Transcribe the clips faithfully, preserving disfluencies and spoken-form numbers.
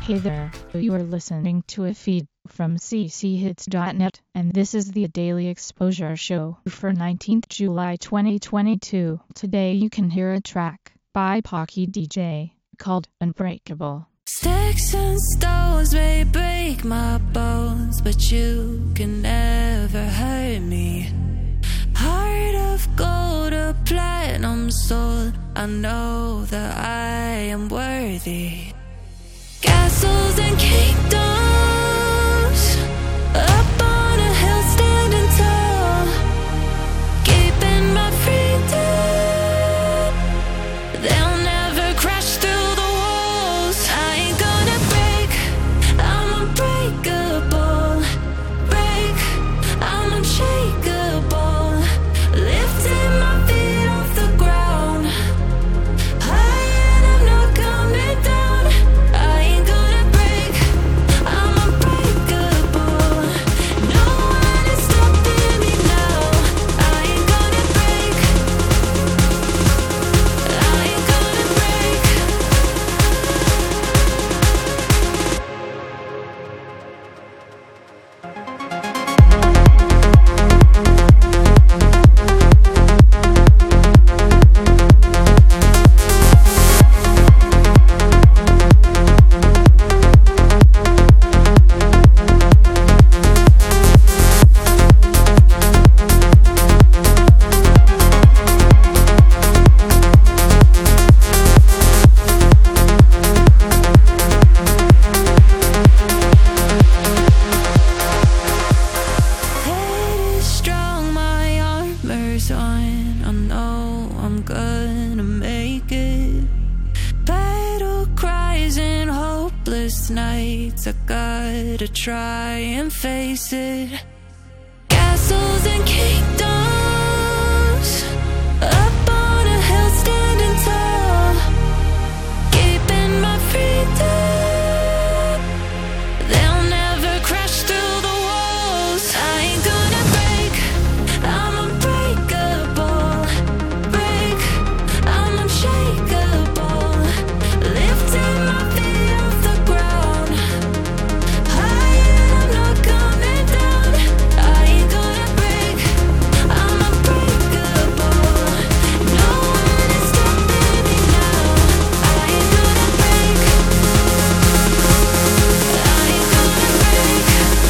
Hey there, you are listening to a feed from c c hits dot net, and this is the Daily Exposure Show for nineteenth of July twenty twenty-two. Today you can hear a track by Pocky D J called Unbreakable. Sticks and stones may break my bones, but you can never hurt me. Heart of gold, a platinum soul, I know that I am worthy. Castles and kingdoms, up on a hill standing tall, keeping my freedom. They'll never crash through the walls. I ain't gonna break, I'm unbreakable. Break, I'm unshakable. Lifting my feet off the ground, high and I'm not coming down. I ain't gonna break, I'm unbreakable. No one is stopping me now. I ain't gonna break, I ain't gonna break. Head is strong, my armor's on. I know I'm gonna make it. Battle cries and hopeless nights, I gotta try and face it. Castles and kingdoms, up on a hill standing tall, keeping my freedom. They'll never crash through the walls. I ain't gonna break, I'm unbreakable. Break, I'm unshakable. Lifting my feet off the ground, high and I'm not coming down. I ain't gonna break, I'm unbreakable. No one is stopping me now. I ain't gonna break, I ain't gonna break.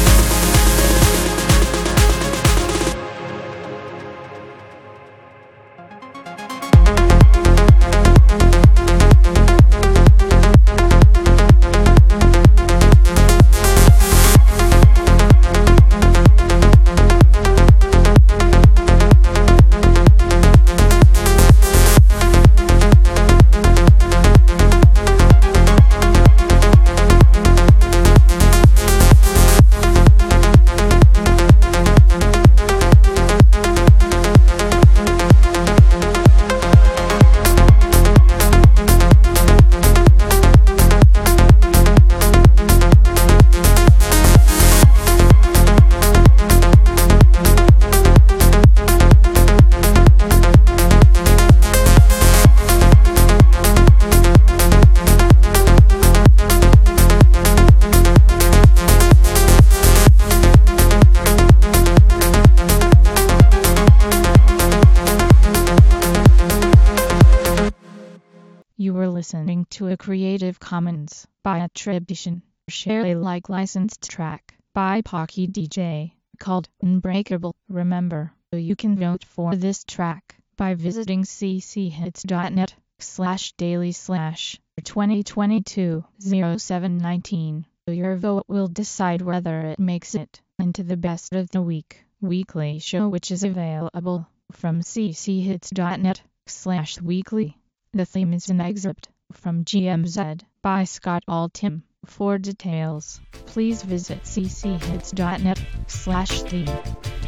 You were listening to a Creative Commons by attribution, share Alike licensed track by Pocky D J called Unbreakable. Remember, you can vote for this track by visiting c c hits dot net slash daily slash twenty twenty-two oh seven nineteen. Your vote will decide whether it makes it into the Best of the Week weekly show, which is available from c c hits dot net slash weekly. The theme is an excerpt from G M Z by Scott Altham. For details, please visit c c hits dot net slash theme.